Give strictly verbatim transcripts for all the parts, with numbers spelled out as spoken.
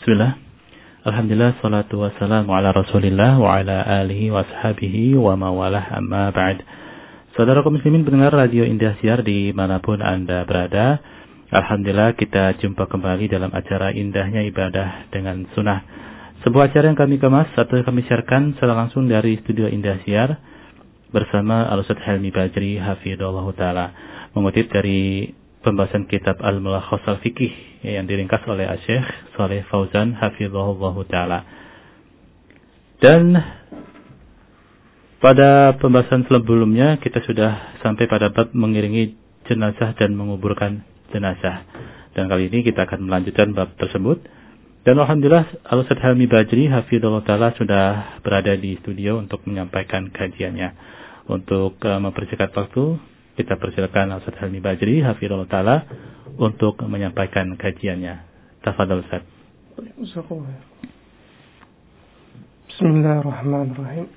Bismillah. Alhamdulillah, salatu wassalamu ala rasulillah wa ala alihi wa sahabihi wa mawalah amma ba'd. Saudara kaum muslimin pendengar Radio Indahsiar dimanapun Anda berada, Alhamdulillah kita jumpa kembali dalam acara Indahnya Ibadah dengan Sunnah. Sebuah acara yang kami kemas atau kami siarkan secara langsung dari studio Indahsiar bersama Al-Ustadz Helmi Bajri hafidhahullah ta'ala, mengutip dari pembahasan kitab Al-Mulakhas Al-Fiqih yang diringkas oleh Syekh Shalih Fauzan hafidhahullah ta'ala. Dan pada pembahasan sebelumnya kita sudah sampai pada bab mengiringi jenazah dan menguburkan jenazah. Dan kali ini kita akan melanjutkan bab tersebut. Dan Alhamdulillah Al-Ustadz Helmi Bajri hafidhahullah ta'ala sudah berada di studio untuk menyampaikan kajiannya. Untuk uh, mempersingkat waktu, kita persilakan Ustaz Helmi Bajri hafizahullah taala untuk menyampaikan kajiannya. Tafadhal Ustaz. Bismillahirrahmanirrahim.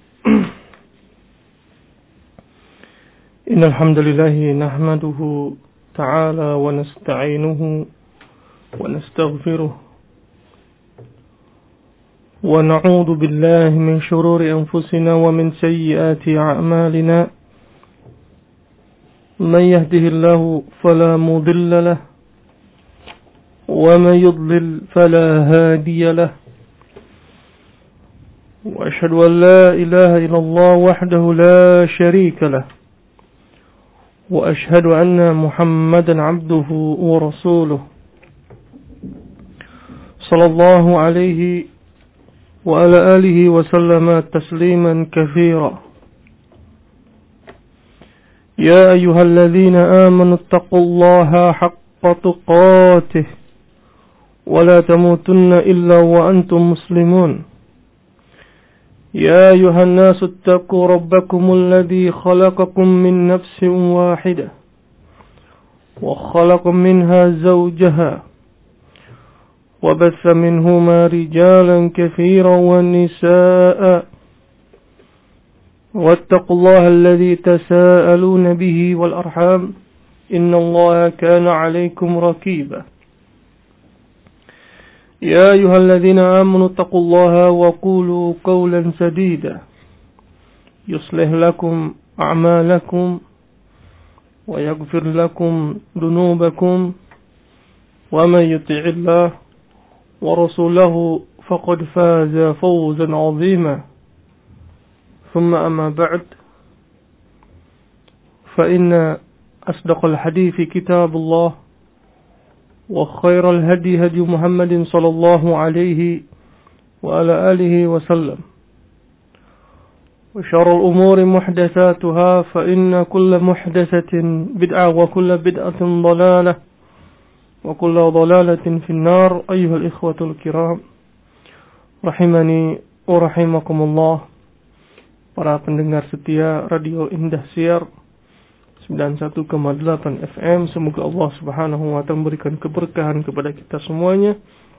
Innal hamdalillah nahmaduhu ta'ala wa nasta'inuhu wa nastaghfiruh wa na'udzu billahi min shururi anfusina wa min sayyiati a'malina. من يهده الله فلا مضل له ومن يضلل فلا هادي له وأشهد أن لا إله إلا الله وحده لا شريك له وأشهد أن محمدا عبده ورسوله صلى الله عليه وعلى آله وسلم تسليما كثيرا. يا أيها الذين آمنوا اتقوا الله حق تقاته ولا تموتن إلا وأنتم مسلمون. يا أيها الناس اتقوا ربكم الذي خلقكم من نفس واحدة وخلق منها زوجها وبث منهما رجالا كثيرا ونساء واتقوا الله الذي تساءلون به والأرحام إن الله كان عليكم رقيبا. يا أيها الذين آمنوا اتقوا الله وقولوا قولا سديدا يصلح لكم أعمالكم ويغفر لكم ذنوبكم ومن يطع الله ورسوله فقد فاز فوزا عظيما. ثم أما بعد فإن أصدق الحديث كتاب الله وخير الهدي هدي محمد صلى الله عليه وعلى آله وسلم وشر الأمور محدثاتها فإن كل محدثة بدعة وكل بدعة ضلالة وكل ضلالة في النار. أيها الإخوة الكرام رحمني ورحمكم الله. Para pendengar setia Radio Indahsiar sembilan puluh satu koma delapan F M, semoga Allah Subhanahu wa taala memberikan keberkahan kepada kita semuanya.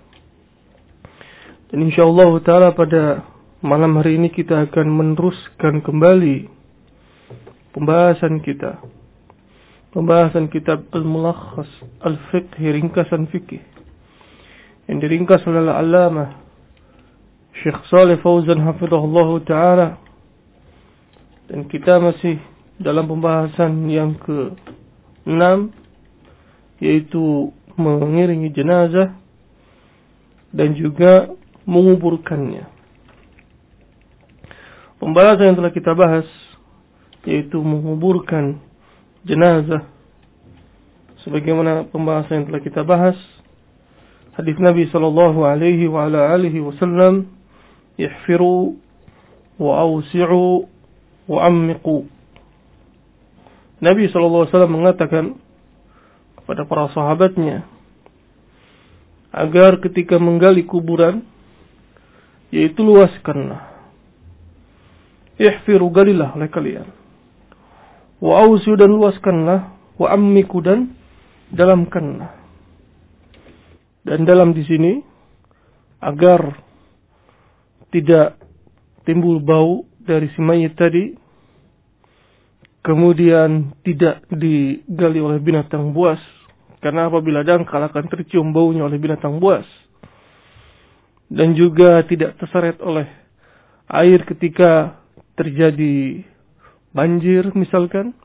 Dan insyaallah taala pada malam hari ini kita akan meneruskan kembali pembahasan kita. Pembahasan kitab Al-Mulakhas Al-Fiqh, ringkasan fikih, yang diringkas oleh Al-Allamah Syekh Shalih Fauzan hafizahullah taala. Dan kita masih dalam pembahasan yang ke enam, yaitu mengiringi jenazah dan juga menguburkannya. Pembahasan yang telah kita bahas yaitu menguburkan jenazah, sebagaimana pembahasan yang telah kita bahas hadis Nabi sallallahu alaihi wa ala alihi wasallam, ihfiru wa awsi'u wa'ammiqu. Nabi sallallahu alaihi wasallam mengatakan kepada para sahabatnya agar ketika menggali kuburan, yaitu luaskanlah, ihfiru, galilah oleh kalian, wa'awsi'u, dan luaskanlah, wa'ammiqu, dan dalamkanlah. Dan dalam di sini agar tidak timbul bau dari si mayit tadi, kemudian tidak digali oleh binatang buas, karena apabila dangkal akan tercium baunya oleh binatang buas. dan juga tidak terseret oleh air ketika terjadi banjir misalkan.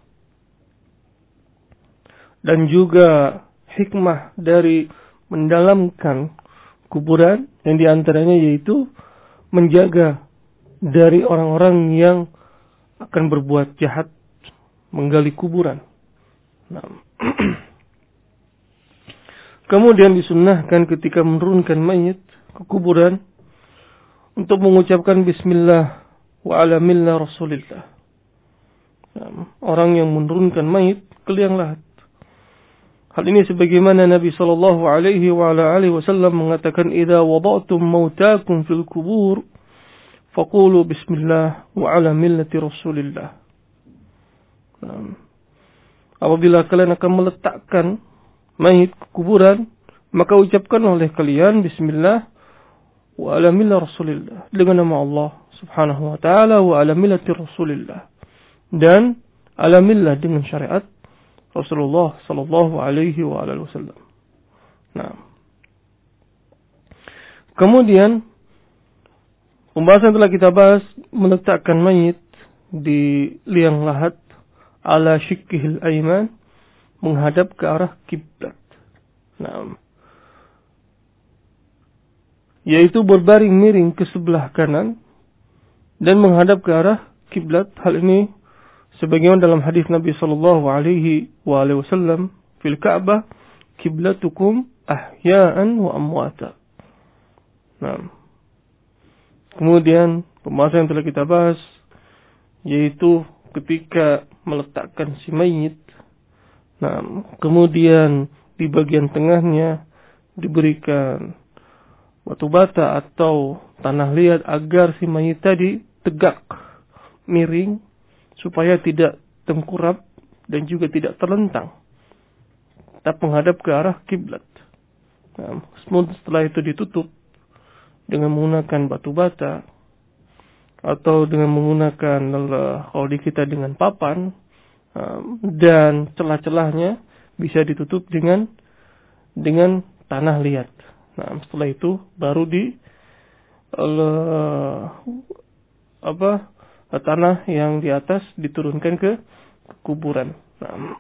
Dan juga hikmah dari mendalamkan kuburan yang diantaranya yaitu menjaga dari orang-orang yang akan berbuat jahat menggali kuburan. Nah. Kemudian disunnahkan ketika menurunkan mayit ke kuburan untuk mengucapkan bismillah wa ala millah rasulillah. Nah, orang yang menurunkan mayit ke liang lahat. Hal ini sebagaimana Nabi sallallahu alaihi wa ala alihi wasallam mengatakan, "Idza wada'tum mautakum fil kubur faqulu bismillah wa ala millati Rasulillah." Nah, apabila kalian akan meletakkan mayit ke kuburan, maka ucapkan oleh kalian bismillah wa ala millah Rasulillah, dengan nama Allah Subhanahu wa taala, wa ala millati Rasulillah, dan ala millah dengan syariat Rasulullah sallallahu alaihi wa alihi wasallam. Nah. Kemudian pembahasan telah kita bahas meletakkan mayit di liang lahat ala syikkihil aiman, menghadap ke arah kiblat. Nah. Yaitu berbaring miring ke sebelah kanan dan menghadap ke arah kiblat. Hal ini sebagaimana dalam hadis Nabi sallallahu alaihi wa alihi wasallam, fil Ka'bah kiblatukum ahya'an wa amwata. Nah. Kemudian pembahasan yang telah kita bahas yaitu ketika meletakkan si mayit. Nah, kemudian di bagian tengahnya diberikan batu bata atau tanah liat agar si mayit tadi tegak, miring, supaya tidak tengkurap dan juga tidak terlentang, tetap menghadap ke arah kiblat. Nah, setelah itu ditutup dengan menggunakan batu bata atau dengan menggunakan kalau di kita dengan papan, dan celah-celahnya bisa ditutup dengan dengan tanah liat. Nah, setelah itu baru di uh, apa tanah yang di atas diturunkan ke kuburan. Nah.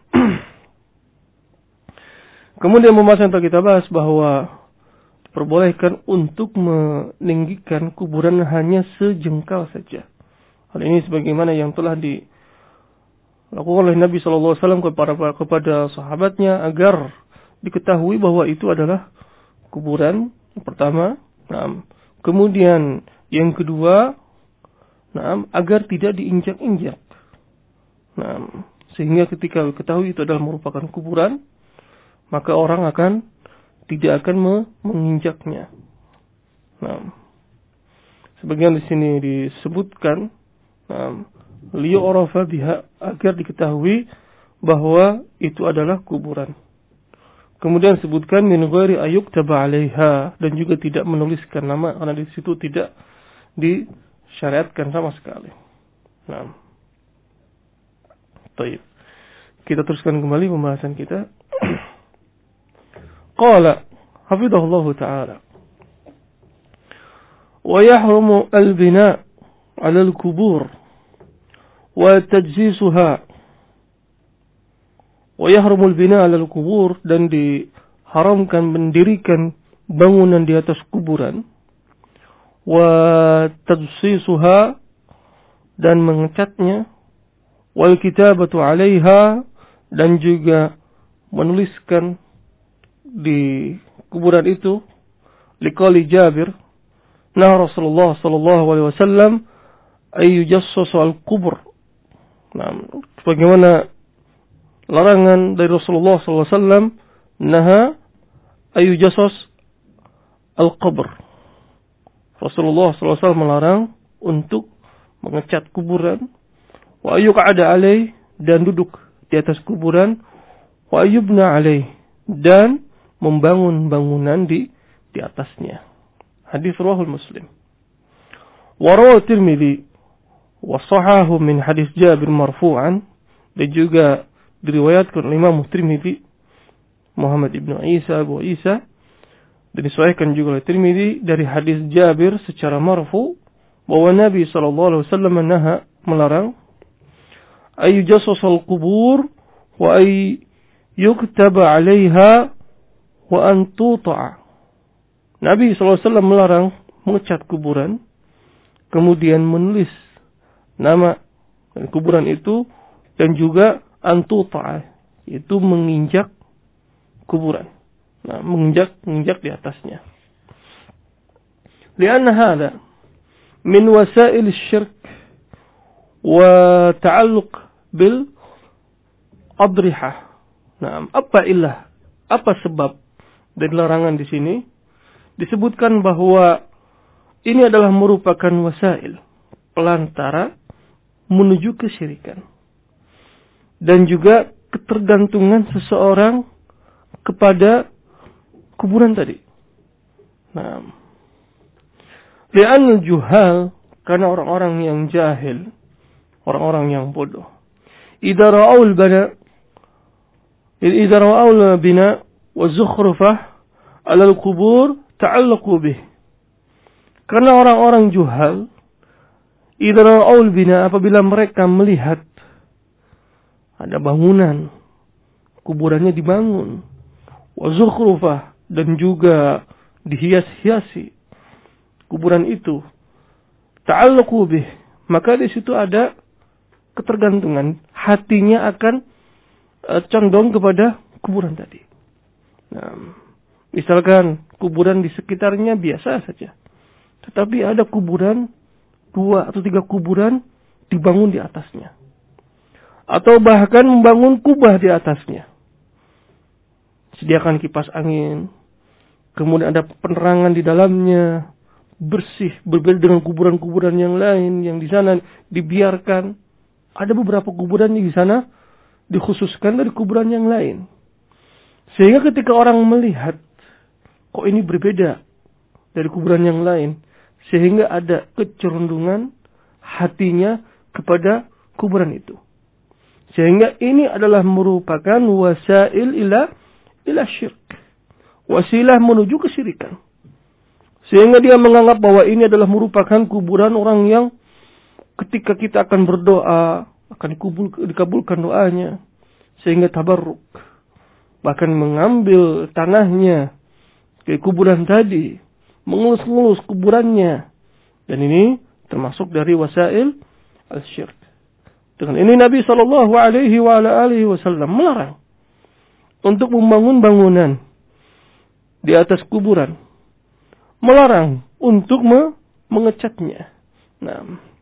Kemudian pembahasan yang kita bahas bahwa diperbolehkan untuk meninggikan kuburan hanya sejengkal saja. Hal ini sebagaimana yang telah dilakukan oleh Nabi shallallahu alaihi wasallam kepada kepada sahabatnya agar diketahui bahwa itu adalah kuburan yang pertama. Nah, kemudian yang kedua, nah, agar tidak diinjak-injak. Nah, sehingga ketika ketahui itu adalah merupakan kuburan, maka orang akan tidak akan menginjaknya. Nah, sebagian di sini disebutkan, nah, liyu'rafa biha, agar diketahui bahwa itu adalah kuburan. Kemudian sebutkan min ghairi ayyuktaba 'alaiha, dan juga tidak menuliskan nama karena di situ tidak disyariatkan sama sekali. Nah. Baik. Kita teruskan kembali pembahasan kita. Qala hafidhahullahu ta'ala, wa yahrumu al-bina' 'ala al-qubur wa tajsisuha. Wa yahrumu al-bina' 'ala al-qubur, dan diharamkan mendirikan bangunan di atas kuburan. Wa tajsisuha, dan mengecatnya. Wal kitabatu 'alaiha, dan juga menuliskan di kuburan itu. Liqali Jabir, nah Rasulullah sallallahu alaihi wasallam ay yujassasu al-qubur. Nah, bagaimana larangan dari Rasulullah sallallahu alaihi wasallam, naha ay yujassas al-qabr. Rasulullah sallallahu alaihi wasallam melarang untuk mengecat kuburan. Wa ayyuq'ada alaih, dan duduk di atas kuburan. Wa ayyubna alaih, dan membangun bangunan di di atasnya. Hadis riwayat Muslim. Wa rawahu Tirmidzi wa sahahu min hadis Jabir marfu'an, dan juga diriwayatkan oleh Imam Tirmidzi, Muhammad ibnu Isa Abu Isa, Disahihkan juga oleh Tirmidzi dari hadis Jabir secara marfu bahwa Nabi sallallahu alaihi wasallam menaha melarang ay jassasal qubur wa ay yuktaba 'alaiha wa an tuta'a. Nabi sallallahu alaihi wasallam melarang mengecat kuburan kemudian menulis nama kuburan itu dan juga an tuta'a, itu menginjak kuburan. Nah, menginjak menginjak di atasnya. Lianna hada min wasail asy-syirk wa ta'alluq bil adrihah. Nah, apa ilah? Apa sebab dari larangan di sini? Disebutkan bahwa ini adalah merupakan wasail, pelantara menuju kesyirikan. Dan juga ketergantungan seseorang kepada kuburan tadi. Nah, li'anul juhal, karena orang-orang yang jahil, orang-orang yang bodoh. Idza ra'aul bana idza ra'aul bina wa zukhrufah 'ala al-qubur ta'allaqu bih. Karena orang-orang juhal, idza ra'aul bina, apabila mereka melihat ada bangunan, kuburannya dibangun, wa zukhrufah, dan juga dihias-hiasi kuburan itu, ta'allaqu bih, maka di situ ada ketergantungan, hatinya akan uh, condong kepada kuburan tadi. Nah, misalkan kuburan di sekitarnya biasa saja, tetapi ada kuburan dua atau tiga kuburan dibangun di atasnya, atau bahkan membangun kubah di atasnya. Sediakan kipas angin, kemudian ada penerangan di dalamnya, bersih, berbeda dengan kuburan-kuburan yang lain yang di sana dibiarkan. Ada beberapa kuburan yang di sana dikhususkan dari kuburan yang lain. Sehingga ketika orang melihat, kok ini berbeda dari kuburan yang lain, sehingga ada kecerundungan hatinya kepada kuburan itu. Sehingga ini adalah merupakan wasail ila ila syirk, wasilah menuju kesyirikan. Sehingga dia menganggap bahwa ini adalah merupakan kuburan orang yang ketika kita akan berdoa akan dikabul, dikabulkan doanya, sehingga tabarruk, bahkan mengambil tanahnya ke kuburan tadi, mengelus-ngelus kuburannya, dan ini termasuk dari wasail al-syirk. Dengan ini Nabi sallallahu alaihi wa ala alihi wasallam melarang untuk membangun bangunan di atas kuburan, melarang untuk me- mengecatnya. Nah,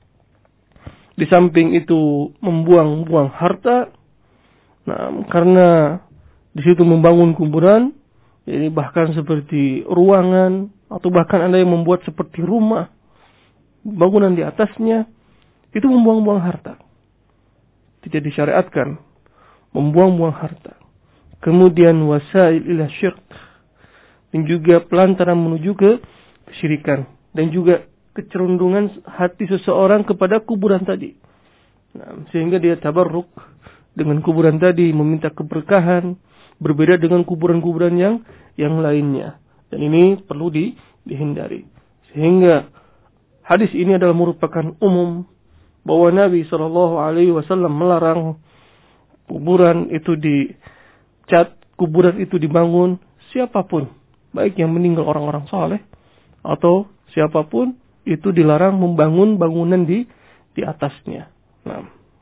di samping itu membuang-buang harta. Nah, karena di situ membangun kuburan, jadi bahkan seperti ruangan atau bahkan ada yang membuat seperti rumah, bangunan di atasnya, itu membuang-buang harta. Tidak disyariatkan membuang-buang harta. Kemudian wasail ila syirk, dan juga pelantaran menuju ke kesyirikan, dan juga kecerundungan hati seseorang kepada kuburan tadi. Nah, sehingga dia tabarruk dengan kuburan tadi, meminta keberkahan, berbeda dengan kuburan-kuburan yang yang lainnya. Dan ini perlu di, dihindari. Sehingga hadis ini adalah merupakan umum bahwa Nabi shallallahu alaihi wasallam melarang kuburan itu dicat, kuburan itu dibangun, siapapun, baik yang meninggal orang-orang saleh atau siapapun, itu dilarang membangun bangunan di di atasnya. Nah,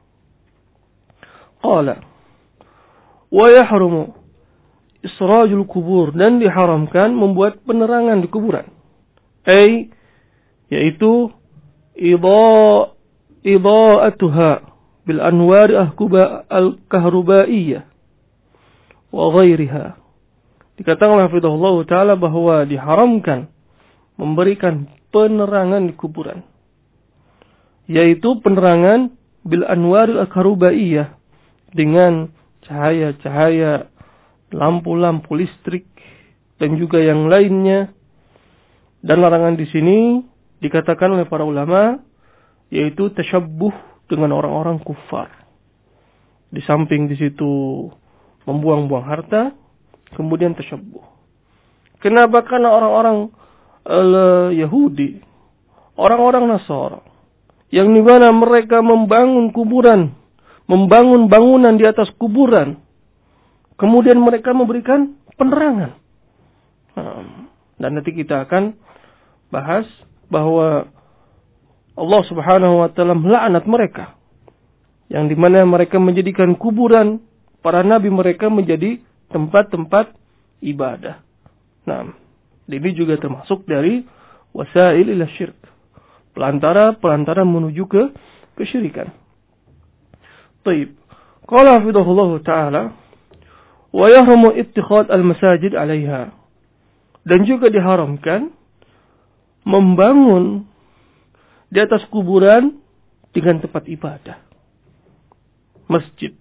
qala wa yahrumu israjul kubur, dan diharamkan membuat penerangan di kuburan. Ai yaitu idha idha'atuha bil anwar ahkuba al-kahrubaiyah wa ghairiha. Dikatakan oleh hafizahullah taala bahwa diharamkan memberikan penerangan di kuburan, yaitu penerangan bil anwar al-kahrubaiyah, dengan cahaya-cahaya lampu-lampu listrik dan juga yang lainnya. Dan larangan di sini dikatakan oleh para ulama yaitu tasyabbuh dengan orang-orang kufar. Di samping di situ membuang-buang harta, kemudian tasyabbuh. Kenapa? Karena orang-orang uh, Yahudi, orang-orang Nasara, yang di mana mereka membangun kuburan, membangun bangunan di atas kuburan, kemudian mereka memberikan penerangan. Nah, dan nanti kita akan bahas bahwa Allah Subhanahu wa taala melaknat mereka, yang di mana mereka menjadikan kuburan para nabi mereka menjadi tempat-tempat ibadah. Nah, ini juga termasuk dari wasail ila syirk, pelantara-pelantara menuju ke kesyirikan. Baik. Qala hafidhahullah taala wa yahrumu ittikhad al-masajid 'alaiha. Dan juga diharamkan membangun di atas kuburan dengan tempat ibadah, masjid,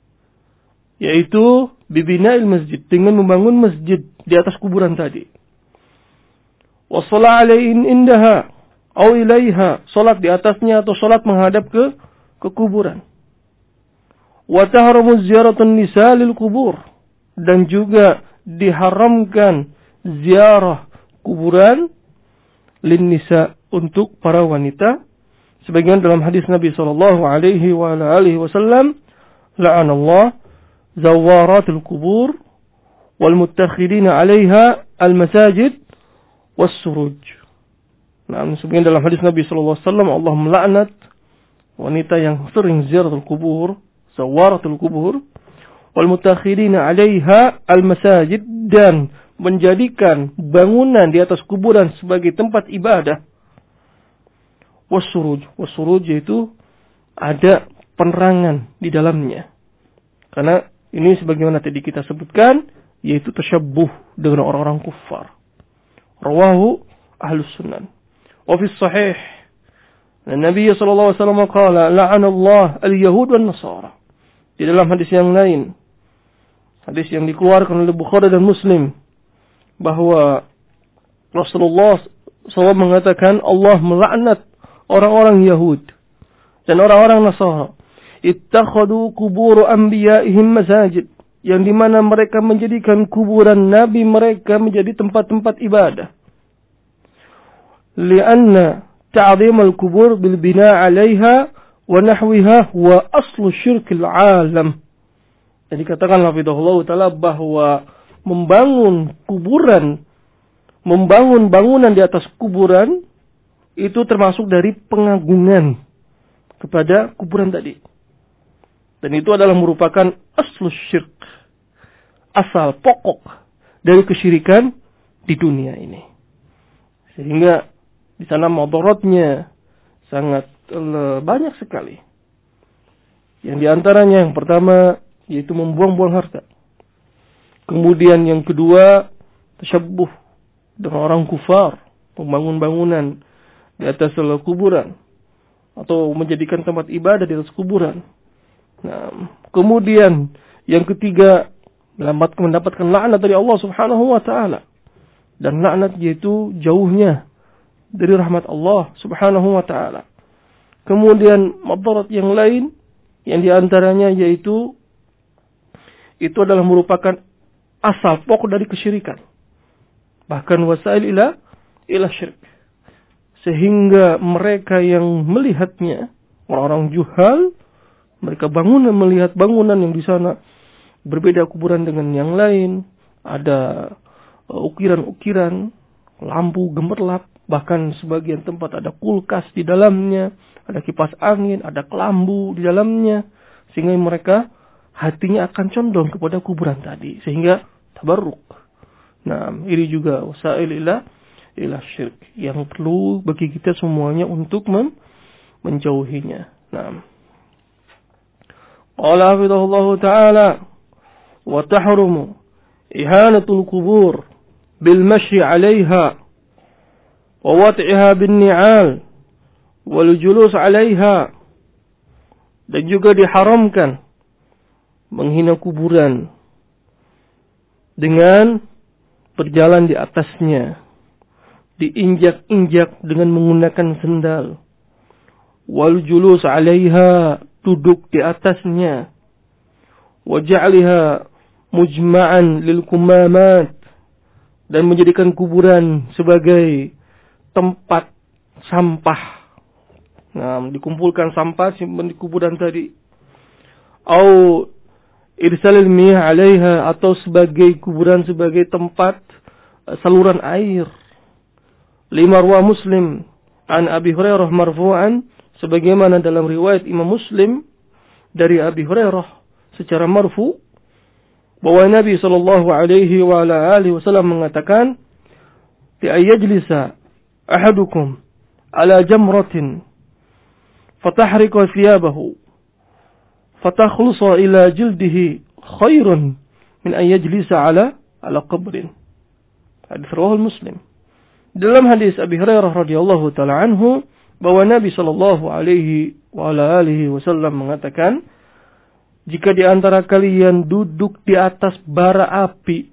yaitu bibina'il masjid, dengan membangun masjid di atas kuburan tadi. Wa shalah 'alaihin indaha aw ilaiha, salat di atasnya atau salat menghadap ke ke kuburan. Wa tahramu ziyaratun nisa lil kubur, dan juga diharamkan ziarah kuburan lin nisa, untuk para wanita, sebagaimana dalam hadis Nabi sallallahu alaihi wa ala alihi wasallam, la'anallah zawaratul kubur wal muttakhidina 'alaiha al masajid was suruj. Nah, sebagaimana dalam hadis Nabi sallallahu alaihi wasallam, Allah melaknat wanita yang sering ziaratul kubur, zawaratul kubur, wal muttakhidina 'alaiha al masajid, dan menjadikan bangunan di atas kuburan sebagai tempat ibadah. Wasuruj, wasuruj yaitu ada penerangan di dalamnya. Karena ini sebagaimana tadi kita sebutkan, yaitu tasyabbuh dengan orang-orang kufar. Rawahu Ahlus Sunan. Wa fi sahih, Nabi sallallahu alaihi wasallam qala la'ana Allah al-yahud wan nasara. Di dalam hadis yang lain, hadis yang dikeluarkan oleh Bukhari dan Muslim, bahwa Rasulullah shallallahu alaihi wasallam mengatakan Allah melaknat orang-orang Yahud dan orang-orang Nasara. Ittakhadu kubur anbiya'ihim masajid, yang dimana mereka menjadikan kuburan nabi mereka menjadi tempat-tempat ibadah. Lianna ta'zim al-kubur bil bina' 'alaiha wa nahwiha wa aslu syirkil 'alam. Jadi katakan hafizahullah taala bahwa membangun kuburan, membangun bangunan di atas kuburan, itu termasuk dari pengagungan kepada kuburan tadi. Dan itu adalah merupakan aslus syirk, asal pokok dari kesyirikan di dunia ini. Sehingga di sana mudaratnya sangat banyak sekali. Yang diantaranya yang pertama yaitu membuang-buang harta. Kemudian yang kedua, tasyabbuh dengan orang kufar, membangun bangunan di atas kuburan atau menjadikan tempat ibadah di atas kuburan. Nah, kemudian yang ketiga, mendapatkan laknat dari Allah Subhanahu wa taala. Dan laknat yaitu jauhnya dari rahmat Allah Subhanahu wa taala. Kemudian madarat yang lain yang diantaranya yaitu itu adalah merupakan asal pokok dari kesyirikan. Bahkan wasail ila ila syirik. Sehingga mereka yang melihatnya, orang-orang juhal, mereka bangunan melihat bangunan yang di sana berbeda kuburan dengan yang lain, ada ukiran-ukiran, lampu gemerlap, bahkan sebagian tempat ada kulkas di dalamnya, ada kipas angin, ada kelambu di dalamnya, sehingga mereka hatinya akan condong kepada kuburan tadi, sehingga tabarruk. Nah, ini juga wasail ila ila syirik yang perlu bagi kita semuanya untuk men- menjauhinya. Nah, qala hafidhahullah ta'ala wa tahrumu ihanatul qubur bil mashi 'alayha wa wat'iha bin ni'al wal julus 'alayha, dan juga diharamkan menghina kuburan dengan berjalan di atasnya, diinjak-injak dengan menggunakan sendal, wal julus 'alaiha, duduk di atasnya, wa ja'liha mujma'an lil kumamat, dan menjadikan kuburan sebagai tempat sampah. Nah, dikumpulkan sampah simpan di kuburan tadi. Au irsalil miyah 'alaiha, atau sebagai kuburan sebagai tempat saluran air. Lima ruwa Muslim an Abi Hurairah marfu'an, sebagaimana dalam riwayat Imam Muslim dari Abi Hurairah secara marfu, bahwa Nabi sallallahu alaihi wa ala alihi wasallam mengatakan, "Ti ayyajlisa ahadukum ala jamratin fatahriqa thiyabahu fatakhlusa ila jildihi khairun min ayyajlisa ala ala qabrin." Hadis riwayat Muslim. Dalam hadis Abi Hurairah radhiyallahu taala anhu, bahwa Nabi sallallahu alaihi wa ala alihi wasallam mengatakan, jika di antara kalian duduk di atas bara api,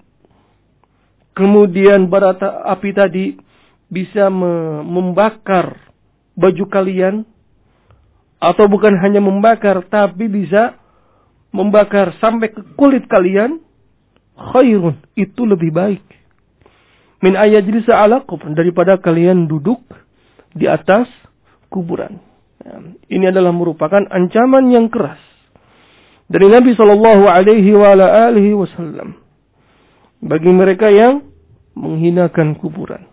kemudian bara api tadi bisa membakar baju kalian, atau bukan hanya membakar, tapi bisa membakar sampai ke kulit kalian, khairun, itu lebih baik. Min ayajlisa ala kubur, daripada kalian duduk di atas kuburan. Ya, ini adalah merupakan ancaman yang keras dari Nabi sallallahu alaihi wa ala alihi wasallam bagi mereka yang menghinakan kuburan.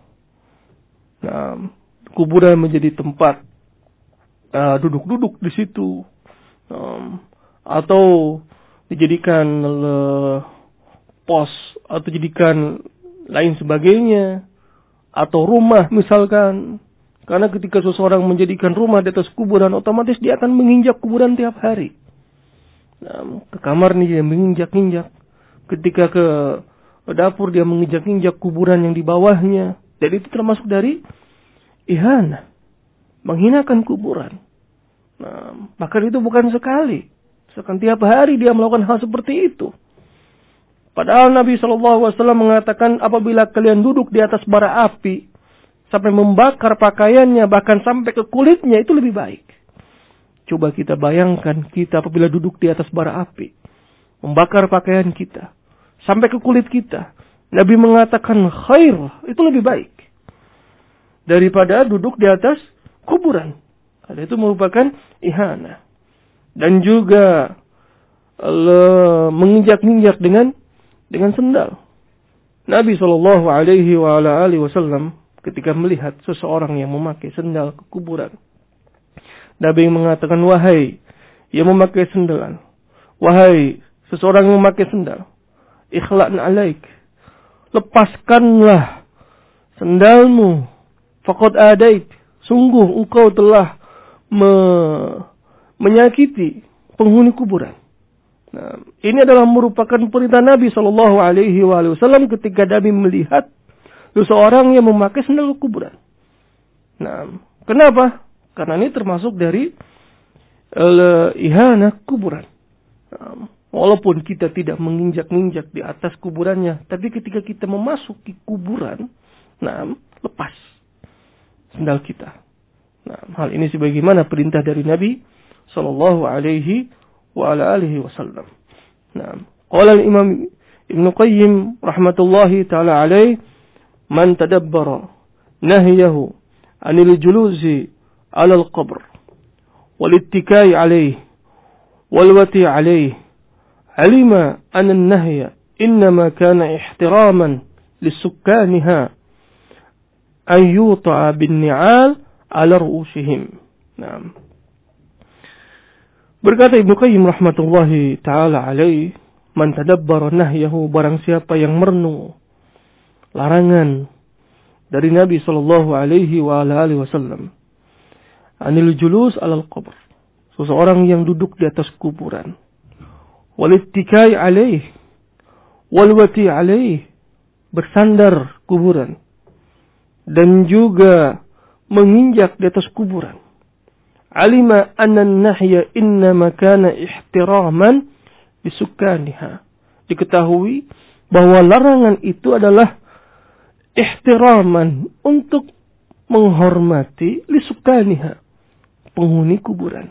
Nah, kuburan menjadi tempat uh, duduk-duduk di situ, um, atau dijadikan uh, pos, atau dijadikan lain sebagainya, atau rumah misalkan. Karena ketika seseorang menjadikan rumah di atas kuburan, otomatis dia akan menginjak kuburan tiap hari. Nah, ke kamar nih dia menginjak-injak. Ketika ke dapur dia menginjak-injak kuburan yang di bawahnya. Jadi itu termasuk dari ihana, menghinakan kuburan. Nah, bahkan itu bukan sekali, bahkan tiap hari dia melakukan hal seperti itu. Padahal Nabi shallallahu alaihi wasallam mengatakan, apabila kalian duduk di atas bara api sampai membakar pakaiannya, bahkan sampai ke kulitnya, itu lebih baik. Coba kita bayangkan, kita apabila duduk di atas bara api, membakar pakaian kita sampai ke kulit kita, Nabi mengatakan khair, itu lebih baik daripada duduk di atas kuburan. Karena itu merupakan ihana. Dan juga Allah menginjak-injak dengan dengan sendal. Nabi shallallahu alaihi wa ala alihi wasallam ketika melihat seseorang yang memakai sendal ke kuburan, Nabi mengatakan, wahai yang memakai sendal, wahai seseorang yang memakai sendal, ikhla'na alaik, lepaskanlah sendalmu, faqad adait, sungguh engkau telah me, menyakiti penghuni kuburan. Nah, ini adalah merupakan perintah Nabi shallallahu alaihi wasallam ketika Nabi melihat seseorang yang memakai sendal kuburan. Nah, kenapa? Karena ini termasuk dari uh, ihana kuburan. Nah, walaupun kita tidak menginjak-injak di atas kuburannya, tapi ketika kita memasuki kuburan, nah, lepas sendal kita. Nah, hal ini sebagaimana perintah dari Nabi sallallahu alaihi wa ala alihi wasallam. Nah, qala al-Imam Ibnu Qayyim rahmatullahi taala alaihi, man tadabbara nahyahu anil julusi 'ala al-qabr wal ittikai 'alayhi wal wati 'alayhi, alima anna an-nahya innama kana ihtiraman lis-sukkaniha an yuta'a bin-ni'al 'ala ru'usihim. Nah, berkata Ibnu Qayyim rahmatullahi ta'ala alaih, man tadabbara nahyahu, barang siapa yang merenung larangan dari Nabi sallallahu alaihi wa alihi wasallam, anil julus alal qabr, seseorang yang duduk di atas kuburan, wal ittikai alaih, wal wati alaih, bersandar kuburan, dan juga menginjak di atas kuburan. Alima anna an-nahya innama kana ihtiraman bisukkaniha. Diketahui bahwa larangan itu adalah ihtiraman, untuk menghormati lisukkaniha, penghuni kuburan.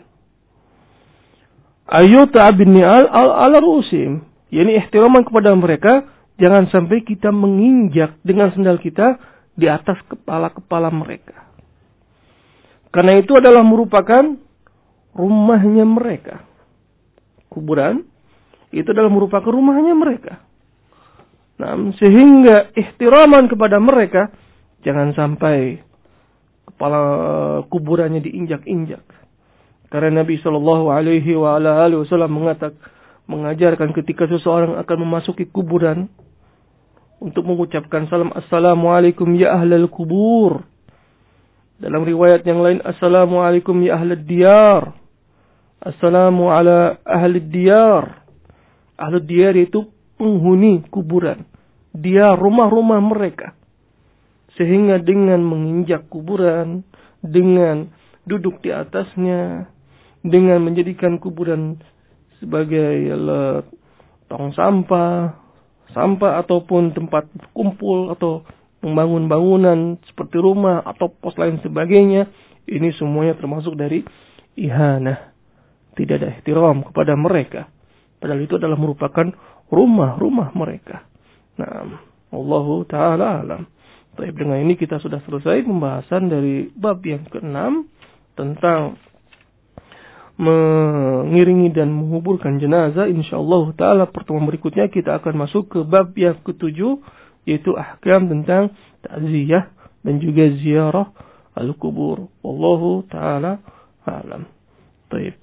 Ayyuta bin ni'al ala rusim, yakni ihtiraman kepada mereka, jangan sampai kita menginjak dengan sendal kita di atas kepala-kepala mereka. Karena itu adalah merupakan rumahnya mereka. Kuburan itu adalah merupakan rumahnya mereka. Nah, sehingga ihtiraman kepada mereka, jangan sampai kepala kuburannya diinjak-injak. Karena Nabi Shallallahu Alaihi Wasallam mengatakan, mengajarkan ketika seseorang akan memasuki kuburan untuk mengucapkan salam, Assalamualaikum ya ahlal kubur. Dalam riwayat yang lain, Assalamualaikum ya ahlad diyar. Assalamu ala ahli diyar. Ahli diyar itu penghuni kuburan. Dia rumah-rumah mereka. Sehingga dengan menginjak kuburan, dengan duduk di atasnya, dengan menjadikan kuburan sebagai uh, tong sampah, sampah ataupun tempat kumpul atau membangun bangunan seperti rumah atau pos lain sebagainya, ini semuanya termasuk dari ihanah. Tidak ada ihtiram kepada mereka. Padahal itu adalah merupakan rumah-rumah mereka. Nah, Allahu Ta'ala alam. Baik, dengan ini kita sudah selesai pembahasan dari bab yang keenam tentang mengiringi dan menguburkan jenazah. InsyaAllah Ta'ala pertemuan berikutnya kita akan masuk ke bab yang ketujuh, yaitu ahkam tentang ta'ziyah dan juga ziarah al-kubur. Wallahu Ta'ala alam. Baik.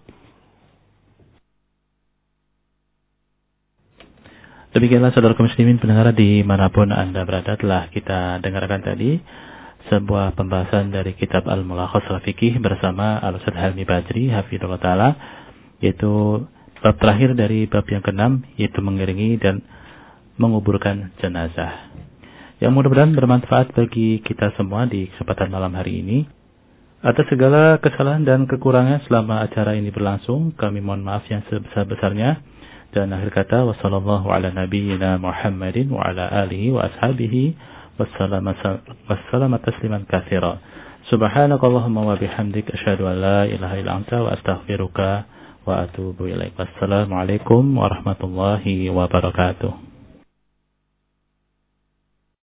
Demikianlah saudara kaum muslimin pendengar dimanapun Anda berada, telah kita dengarkan tadi sebuah pembahasan dari kitab Al-Mulakhas Al-Fiqih bersama Al-Ustaz Helmi Badri hafizahullah ta'ala, yaitu bab terakhir dari bab yang keenam, yaitu mengiringi dan menguburkan jenazah, yang mudah-mudahan bermanfaat bagi kita semua di kesempatan malam hari ini. Atas segala kesalahan dan kekurangan selama acara ini berlangsung, kami mohon maaf yang sebesar-besarnya. Dan akhir kata, wassallallahu ala nabiyyina Muhammadin wa ala alihi wa ashabihi wassalamu tasliman katsira. Subhanakallahumma wa bihamdik asyhadu an la ilaha illa anta wa astaghfiruka wa atubu ilaik. Wassalamualaikum warahmatullahi wabarakatuh.